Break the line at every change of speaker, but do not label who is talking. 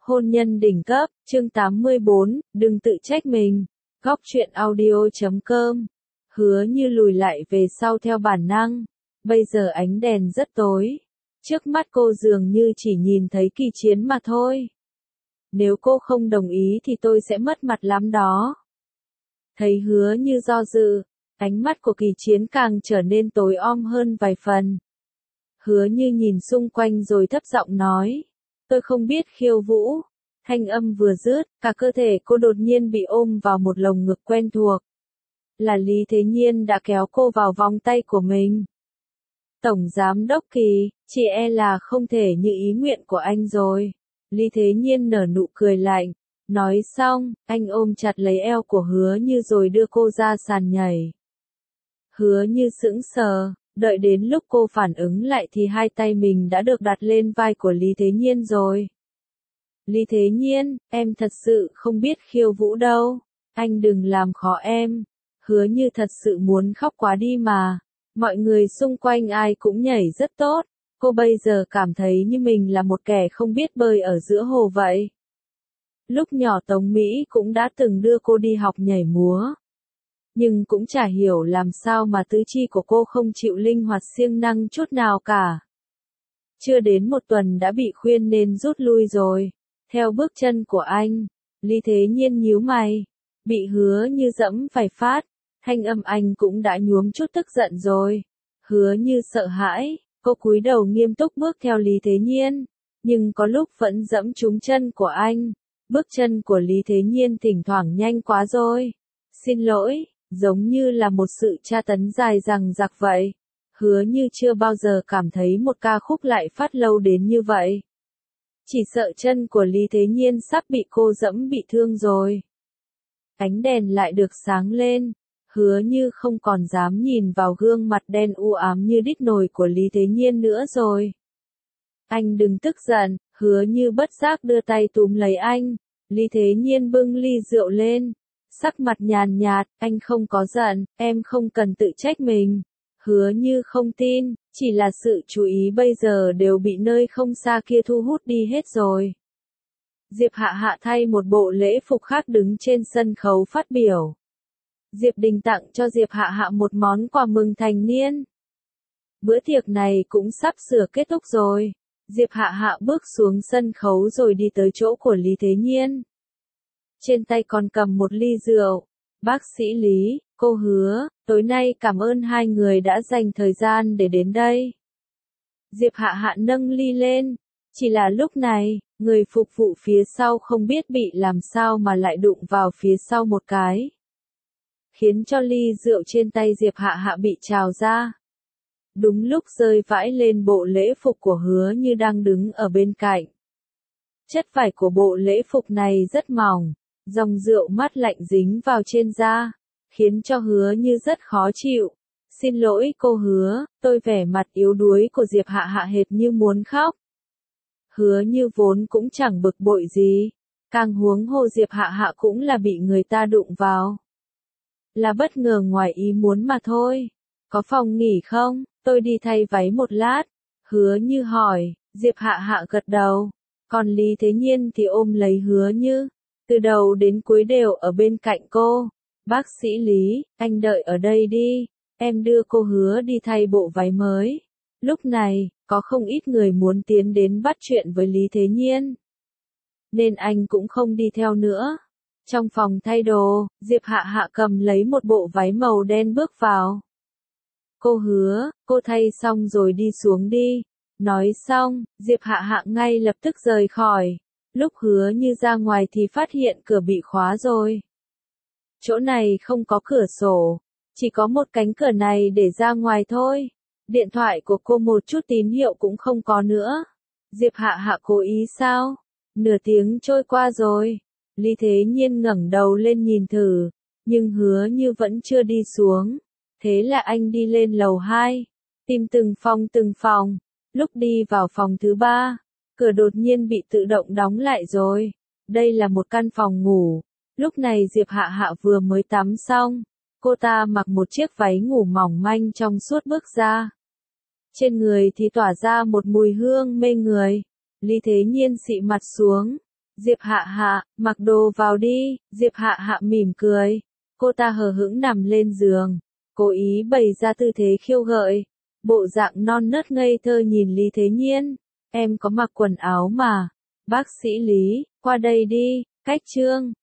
Hôn nhân đỉnh cấp, chương 84, đừng tự trách mình. Góc truyện audio.com. Hứa Như lùi lại về sau theo bản năng. Bây giờ ánh đèn rất tối. Trước mắt cô dường như chỉ nhìn thấy Kỳ Chiến mà thôi. Nếu cô không đồng ý thì tôi sẽ mất mặt lắm đó. Thấy Hứa Như do dự, ánh mắt của Kỳ Chiến càng trở nên tối om hơn vài phần. Hứa Như nhìn xung quanh rồi thấp giọng nói. Tôi không biết khiêu vũ. Thanh âm vừa dứt, cả cơ thể cô đột nhiên bị ôm vào một lồng ngực quen thuộc. Là Lý Thế Nhiên đã kéo cô vào vòng tay của mình. Tổng Giám đốc Kỳ, chỉ e là không thể như ý nguyện của anh rồi. Lý Thế Nhiên nở nụ cười lạnh. Nói xong, anh ôm chặt lấy eo của Hứa Như rồi đưa cô ra sàn nhảy. Hứa Như sững sờ, đợi đến lúc cô phản ứng lại thì hai tay mình đã được đặt lên vai của Lý Thế Nhiên rồi. Lý Thế Nhiên, em thật sự không biết khiêu vũ đâu. Anh đừng làm khó em. Hứa Như thật sự muốn khóc quá đi mà. Mọi người xung quanh ai cũng nhảy rất tốt. Cô bây giờ cảm thấy như mình là một kẻ không biết bơi ở giữa hồ vậy. Lúc nhỏ Tống Mỹ cũng đã từng đưa cô đi học nhảy múa. Nhưng cũng chả hiểu làm sao mà tứ chi của cô không chịu linh hoạt siêng năng chút nào cả. Chưa đến một tuần đã bị khuyên nên rút lui rồi. Theo bước chân của anh, Lý Thế Nhiên nhíu mày, bị Hứa Như dẫm phải phát, thanh âm anh cũng đã nhuốm chút tức giận rồi. Hứa Như sợ hãi, cô cúi đầu nghiêm túc bước theo Lý Thế Nhiên, nhưng có lúc vẫn dẫm trúng chân của anh. Bước chân của Lý Thế Nhiên thỉnh thoảng nhanh quá rồi. Xin lỗi, giống như là một sự tra tấn dài dằng dặc vậy. Hứa Như chưa bao giờ cảm thấy một ca khúc lại phát lâu đến như vậy. Chỉ sợ chân của Lý Thế Nhiên sắp bị cô dẫm bị thương rồi. Ánh đèn lại được sáng lên. Hứa Như không còn dám nhìn vào gương mặt đen u ám như đít nồi của Lý Thế Nhiên nữa rồi. Anh đừng tức giận. Hứa Như bất giác đưa tay túm lấy anh. Lý Thế Nhiên bưng ly rượu lên. Sắc mặt nhàn nhạt, anh không có giận, em không cần tự trách mình. Hứa Như không tin, chỉ là sự chú ý bây giờ đều bị nơi không xa kia thu hút đi hết rồi. Diệp Hạ Hạ thay một bộ lễ phục khác đứng trên sân khấu phát biểu. Diệp Đình tặng cho Diệp Hạ Hạ một món quà mừng thành niên. Bữa tiệc này cũng sắp sửa kết thúc rồi. Diệp Hạ Hạ bước xuống sân khấu rồi đi tới chỗ của Lý Thế Nhiên. Trên tay còn cầm một ly rượu. Bác sĩ Lý, cô Hứa, tối nay cảm ơn hai người đã dành thời gian để đến đây. Diệp Hạ Hạ nâng ly lên. Chỉ là lúc này, người phục vụ phía sau không biết bị làm sao mà lại đụng vào phía sau một cái. Khiến cho ly rượu trên tay Diệp Hạ Hạ bị trào ra. Đúng lúc rơi vãi lên bộ lễ phục của Hứa Như đang đứng ở bên cạnh. Chất vải của bộ lễ phục này rất mỏng. Dòng rượu mát lạnh dính vào trên da, khiến cho Hứa Như rất khó chịu. Xin lỗi cô Hứa, tôi vẻ mặt yếu đuối của Diệp Hạ Hạ hệt như muốn khóc. Hứa Như vốn cũng chẳng bực bội gì, càng huống hồ Diệp Hạ Hạ cũng là bị người ta đụng vào. Là bất ngờ ngoài ý muốn mà thôi. Có phòng nghỉ không? Tôi đi thay váy một lát. Hứa Như hỏi, Diệp Hạ Hạ gật đầu. Còn Lý Thế Nhiên thì ôm lấy Hứa Như. Từ đầu đến cuối đều ở bên cạnh cô. Bác sĩ Lý, anh đợi ở đây đi. Em đưa cô Hứa đi thay bộ váy mới. Lúc này, có không ít người muốn tiến đến bắt chuyện với Lý Thế Nhiên. Nên anh cũng không đi theo nữa. Trong phòng thay đồ, Diệp Hạ Hạ cầm lấy một bộ váy màu đen bước vào. Cô Hứa, cô thay xong rồi đi xuống đi. Nói xong, Diệp Hạ Hạ ngay lập tức rời khỏi. Lúc Hứa Như ra ngoài thì phát hiện cửa bị khóa rồi. Chỗ này không có cửa sổ, chỉ có một cánh cửa này để ra ngoài thôi. Điện thoại của cô một chút tín hiệu cũng không có nữa. Diệp Hạ Hạ cố ý sao? Nửa tiếng trôi qua rồi. Lý Thế Nhiên ngẩng đầu lên nhìn thử, nhưng Hứa Như vẫn chưa đi xuống. Thế là anh đi lên lầu 2, tìm từng phòng. Lúc đi vào phòng thứ 3, cửa đột nhiên bị tự động đóng lại rồi. Đây là một căn phòng ngủ. Lúc này Diệp Hạ Hạ vừa mới tắm xong. Cô ta mặc một chiếc váy ngủ mỏng manh trong suốt bước ra. Trên người thì tỏa ra một mùi hương mê người. Lý Thế Nhiên xị mặt xuống. Diệp Hạ Hạ, mặc đồ vào đi, Diệp Hạ Hạ mỉm cười. Cô ta hờ hững nằm lên giường, cố ý bày ra tư thế khiêu gợi. Bộ dạng non nớt ngây thơ nhìn Lý Thế Nhiên. Em có mặc quần áo mà. Bác sĩ Lý, qua đây đi, cách chương.